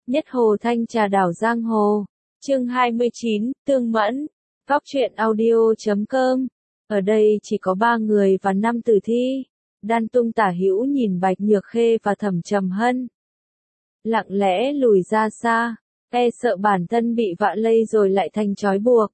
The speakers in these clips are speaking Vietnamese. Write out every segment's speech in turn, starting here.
Nhất Hồ Thanh Trà Đảo Giang Hồ. Chương 29, Tương Mẫn. Góc truyện audio.com. Ở đây chỉ có 3 người và 5 tử thi. Đan Tung tả hữu nhìn Bạch Nhược Khê và Thẩm Trầm Hân. Lặng lẽ lùi ra xa, sợ bản thân bị vạ lây rồi lại thành trói buộc.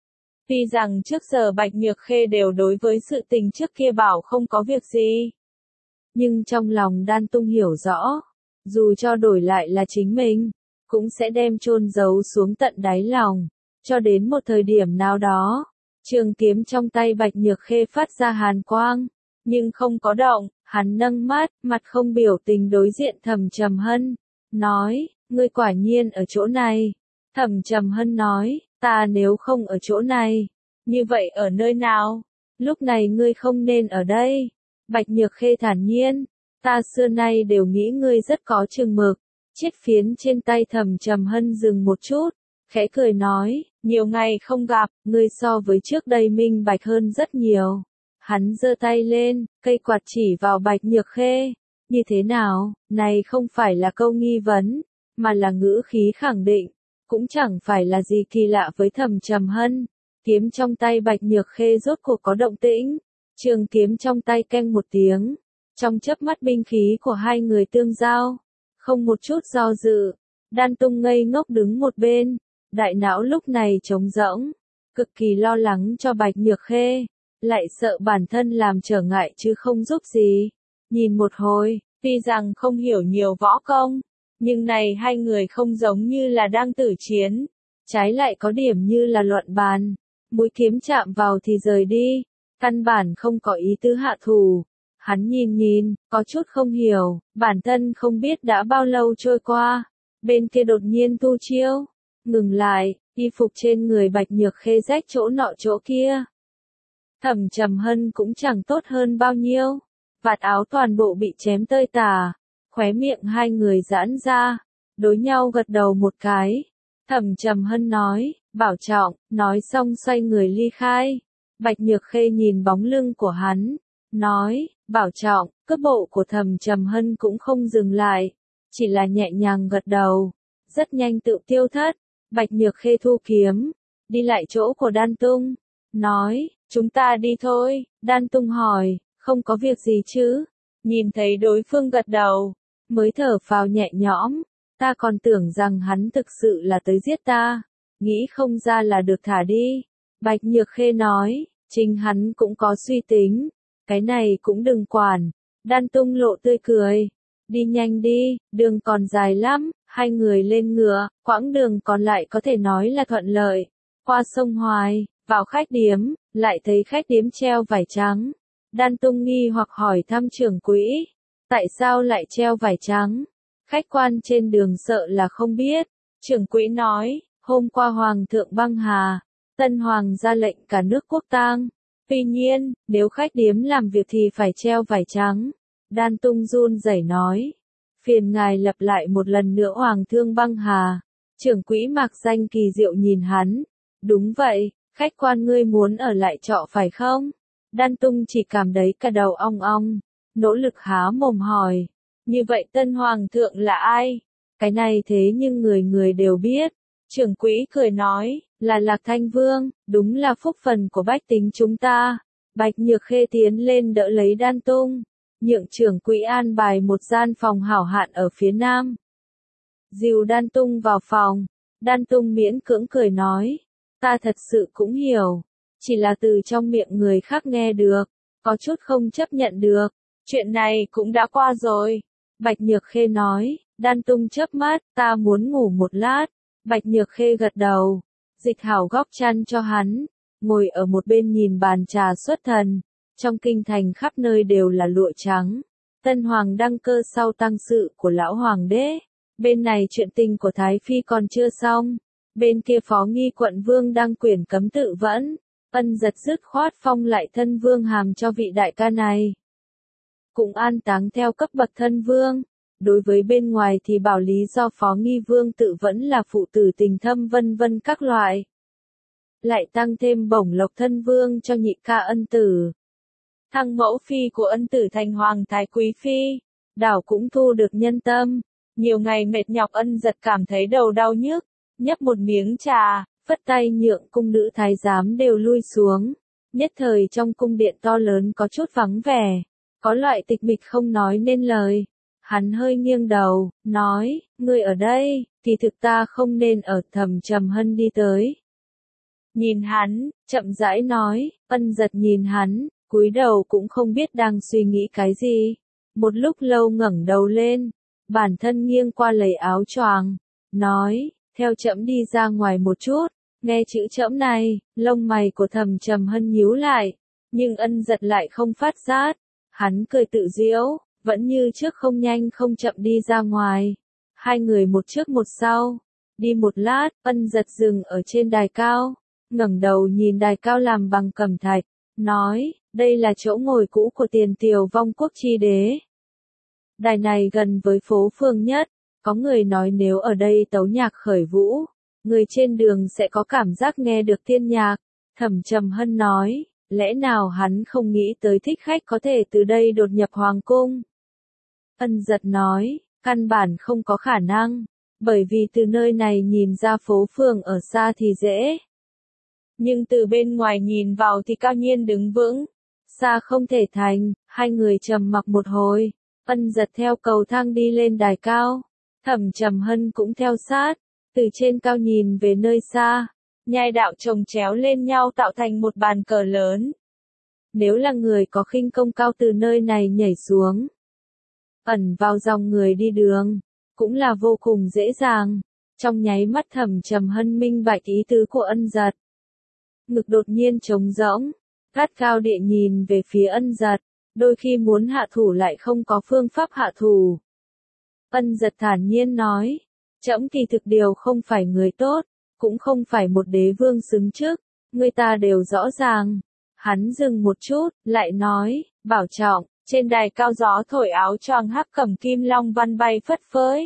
Tuy rằng trước giờ Bạch Nhược Khê đều đối với sự tình trước kia bảo không có việc gì. Nhưng trong lòng Đan Tung hiểu rõ, dù cho đổi lại là chính mình, cũng sẽ đem chôn giấu xuống tận đáy lòng, cho đến một thời điểm nào đó. Trường kiếm trong tay Bạch Nhược Khê phát ra hàn quang, nhưng không có động, hắn nâng mắt, mặt không biểu tình đối diện Thẩm Trầm Hân, nói, ngươi quả nhiên ở chỗ này. Thẩm Trầm Hân nói, ta nếu không ở chỗ này, như vậy ở nơi nào? Lúc này ngươi không nên ở đây. Bạch Nhược Khê thản nhiên, ta xưa nay đều nghĩ ngươi rất có chừng mực. Chiếc phiến trên tay Thẩm Trầm Hân dừng một chút, khẽ cười nói, nhiều ngày không gặp, ngươi so với trước đây minh bạch hơn rất nhiều. Hắn giơ tay lên, cây quạt chỉ vào Bạch Nhược Khê. Như thế nào, này không phải là câu nghi vấn, mà là ngữ khí khẳng định, cũng chẳng phải là gì kỳ lạ với Thẩm Trầm Hân. Kiếm trong tay Bạch Nhược Khê rốt cuộc có động tĩnh, trường kiếm trong tay keng một tiếng, trong chớp mắt binh khí của hai người tương giao, không một chút do dự. Đan Tung ngây ngốc đứng một bên, đại não lúc này trống rỗng, cực kỳ lo lắng cho Bạch Nhược Khê, lại sợ bản thân làm trở ngại chứ không giúp gì. Nhìn một hồi, tuy rằng không hiểu nhiều võ công, nhưng này hai người không giống như là đang tử chiến, trái lại có điểm như là luận bàn. Mũi kiếm chạm vào thì rời đi, căn bản không có ý tứ hạ thủ. Hắn nhìn, có chút không hiểu, bản thân không biết đã bao lâu trôi qua. Bên kia đột nhiên tu chiêu, ngừng lại, y phục trên người Bạch Nhược Khê rách chỗ nọ chỗ kia. Thẩm Trầm Hân cũng chẳng tốt hơn bao nhiêu, vạt áo toàn bộ bị chém tơi tả, khóe miệng hai người giãn ra, đối nhau gật đầu một cái. Thẩm Trầm Hân nói, bảo trọng, nói xong xoay người ly khai. Bạch Nhược Khê nhìn bóng lưng của hắn, nói, bảo trọng. Cước bộ của Thẩm Trầm Hân cũng không dừng lại, chỉ là nhẹ nhàng gật đầu, rất nhanh tự tiêu thất. Bạch Nhược Khê thu kiếm, đi lại chỗ của Đan Tung, nói, chúng ta đi thôi. Đan Tung hỏi, không có việc gì chứ? Nhìn thấy đối phương gật đầu, mới thở phào nhẹ nhõm, ta còn tưởng rằng hắn thực sự là tới giết ta, nghĩ không ra là được thả đi. Bạch Nhược Khê nói, chính hắn cũng có suy tính, cái này cũng đừng quản. Đan Tung lộ tươi cười, đi nhanh đi, đường còn dài lắm. Hai người lên ngựa, quãng đường còn lại có thể nói là thuận lợi. Qua sông Hoài, vào khách điếm, lại thấy khách điếm treo vải trắng. Đan Tung nghi hoặc hỏi thăm trưởng quỹ, tại sao lại treo vải trắng? Khách quan trên đường sợ là không biết. Trưởng quỹ nói, hôm qua Hoàng thượng băng hà, Tân Hoàng ra lệnh cả nước quốc tang. Tuy nhiên, nếu khách điếm làm việc thì phải treo vải trắng. Đan Tung run rẩy nói, phiền ngài lặp lại một lần nữa Hoàng thượng băng hà. Trưởng quỹ Mạc Danh kỳ diệu nhìn hắn, đúng vậy, khách quan ngươi muốn ở lại trọ phải không? Đan Tung chỉ cảm thấy cả đầu ong ong, nỗ lực há mồm hỏi, như vậy Tân Hoàng thượng là ai? Cái này thế nhưng người người đều biết. Trưởng quỹ cười nói, là Lạc Thanh Vương, đúng là phúc phần của bách tính chúng ta. Bạch Nhược Khê tiến lên đỡ lấy Đan Tung, nhượng trưởng quỹ an bài một gian phòng hảo hạn ở phía nam. Dìu Đan Tung vào phòng, Đan Tung miễn cưỡng cười nói, ta thật sự cũng hiểu, chỉ là từ trong miệng người khác nghe được, có chút không chấp nhận được, chuyện này cũng đã qua rồi. Bạch Nhược Khê nói, Đan Tung chớp mắt, ta muốn ngủ một lát. Bạch Nhược Khê gật đầu, dịch hảo góc chăn cho hắn, ngồi ở một bên nhìn bàn trà xuất thần. Trong kinh thành khắp nơi đều là lụa trắng. Tân Hoàng đăng cơ sau tang sự của lão Hoàng đế. Bên này chuyện tình của Thái Phi còn chưa xong. Bên kia Phó Nghi quận Vương đăng quyển cấm tự vẫn. Ân giật dứt khoát phong lại thân vương hàm cho vị đại ca này. Cũng an táng theo cấp bậc thân vương. Đối với bên ngoài thì bảo lý do Phó Nghi Vương tự vẫn là phụ tử tình thâm vân vân các loại. Lại tăng thêm bổng lộc thân vương cho nhị ca Ân Tử. Thăng mẫu phi của Ân Tử thành hoàng thái quý phi, đảo cũng thu được nhân tâm. Nhiều ngày mệt nhọc Ân Giật cảm thấy đầu đau nhức, nhấp một miếng trà, phất tay nhượng cung nữ thái giám đều lui xuống. Nhất thời trong cung điện to lớn có chút vắng vẻ, có loại tịch mịch không nói nên lời. Hắn hơi nghiêng đầu, nói, ngươi ở đây, kỳ thực ta không nên ở. Thẩm Trầm Hân đi tới. Nhìn hắn, chậm rãi nói, Ân Giật nhìn hắn, cúi đầu cũng không biết đang suy nghĩ cái gì. Một lúc lâu ngẩng đầu lên, bản thân nghiêng qua lấy áo choàng, nói, theo trẫm đi ra ngoài một chút. Nghe chữ trẫm này, lông mày của Thẩm Trầm Hân nhíu lại, nhưng Ân Giật lại không phát giác. Hắn cười tự giễu, vẫn như trước không nhanh không chậm đi ra ngoài. Hai người một trước một sau, đi một lát, Ân Giật dừng ở trên đài cao, ngẩng đầu nhìn đài cao làm bằng cẩm thạch, nói, đây là chỗ ngồi cũ của Tiền Tiều Vong Quốc chi đế. Đài này gần với phố phường nhất, có người nói nếu ở đây tấu nhạc khởi vũ, người trên đường sẽ có cảm giác nghe được tiên nhạc. Thẩm Trầm Hân nói, lẽ nào hắn không nghĩ tới thích khách có thể từ đây đột nhập hoàng cung? Ân Giật nói, căn bản không có khả năng, bởi vì từ nơi này nhìn ra phố phường ở xa thì dễ. Nhưng từ bên ngoài nhìn vào thì cao nhiên đứng vững, xa không thể thành. Hai người trầm mặc một hồi, Ân Giật theo cầu thang đi lên đài cao, Thẩm Trầm Hân cũng theo sát, từ trên cao nhìn về nơi xa, nhai đạo chồng chéo lên nhau tạo thành một bàn cờ lớn. Nếu là người có khinh công cao từ nơi này nhảy xuống, ẩn vào dòng người đi đường, cũng là vô cùng dễ dàng. Trong nháy mắt Thẩm Trầm Hân minh bạch ý tứ của Ân Giật. Ngực đột nhiên trống rỗng, gắt cao địa nhìn về phía Ân Giật, đôi khi muốn hạ thủ lại không có phương pháp hạ thủ. Ân Giật thản nhiên nói, trẫm kỳ thực điều không phải người tốt, cũng không phải một đế vương xứng chức, người ta đều rõ ràng. Hắn dừng một chút, lại nói, bảo trọng. Trên đài cao gió thổi áo choàng hắc cẩm kim long văn bay phất phới,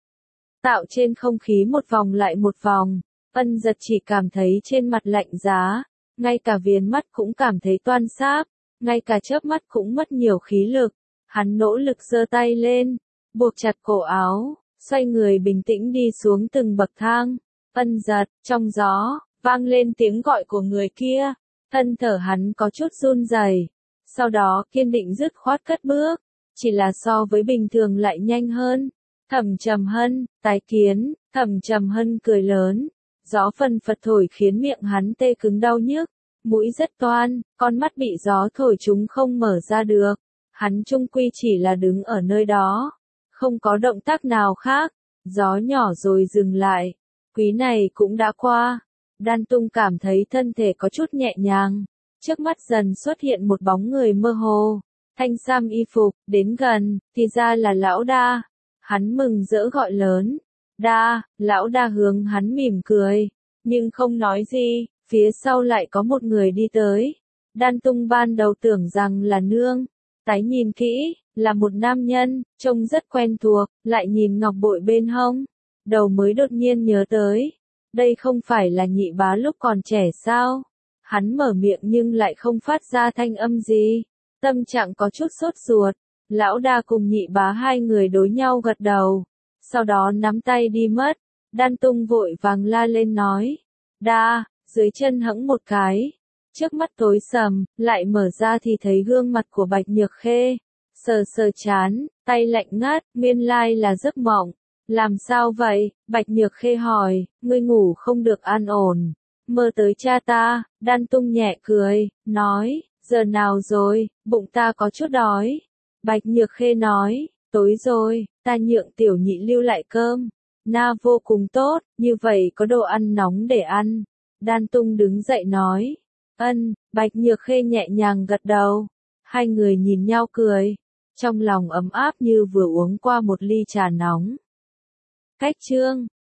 tạo trên không khí một vòng lại một vòng. Ân Giật chỉ cảm thấy trên mặt lạnh giá, ngay cả viền mắt cũng cảm thấy toan sáp, ngay cả chớp mắt cũng mất nhiều khí lực. Hắn nỗ lực giơ tay lên, buộc chặt cổ áo, xoay người bình tĩnh đi xuống từng bậc thang. Ân Giật, trong gió, vang lên tiếng gọi của người kia, thân thở hắn có chút run rẩy. Sau đó kiên định dứt khoát cất bước, chỉ là so với bình thường lại nhanh hơn. Thẩm Trầm Hân, tái kiến. Thẩm Trầm Hân cười lớn, gió phần phật thổi khiến miệng hắn tê cứng đau nhức, mũi rất toan, con mắt bị gió thổi chúng không mở ra được. Hắn chung quy chỉ là đứng ở nơi đó, không có động tác nào khác. Gió nhỏ rồi dừng lại, quý này cũng đã qua. Đan Tung cảm thấy thân thể có chút nhẹ nhàng. Trước mắt dần xuất hiện một bóng người mơ hồ, thanh sam y phục, đến gần, thì ra là Lão Đa. Hắn mừng rỡ gọi lớn, Đa. Lão Đa hướng hắn mỉm cười, nhưng không nói gì. Phía sau lại có một người đi tới. Đan Tung ban đầu tưởng rằng là nương, tái nhìn kỹ, là một nam nhân, trông rất quen thuộc, lại nhìn ngọc bội bên hông, đầu mới đột nhiên nhớ tới, đây không phải là Nhị Bá lúc còn trẻ sao? Hắn mở miệng nhưng lại không phát ra thanh âm gì, tâm trạng có chút sốt ruột. Lão Đa cùng Nhị Bá hai người đối nhau gật đầu, sau đó nắm tay đi mất. Đan Tung vội vàng la lên nói, Đa. Dưới chân hẫng một cái, trước mắt tối sầm, lại mở ra thì thấy gương mặt của Bạch Nhược Khê, sờ sờ chán, tay lạnh ngắt, nguyên lai là giấc mộng. Làm sao vậy? Bạch Nhược Khê hỏi, ngươi ngủ không được an ổn, mơ tới cha ta. Đan Tung nhẹ cười, nói, giờ nào rồi, bụng ta có chút đói. Bạch Nhược Khê nói, tối rồi, ta nhượng tiểu nhị lưu lại cơm, na vô cùng tốt, như vậy có đồ ăn nóng để ăn. Đan Tung đứng dậy nói, ân. Bạch Nhược Khê nhẹ nhàng gật đầu, hai người nhìn nhau cười, trong lòng ấm áp như vừa uống qua một ly trà nóng. Cách chương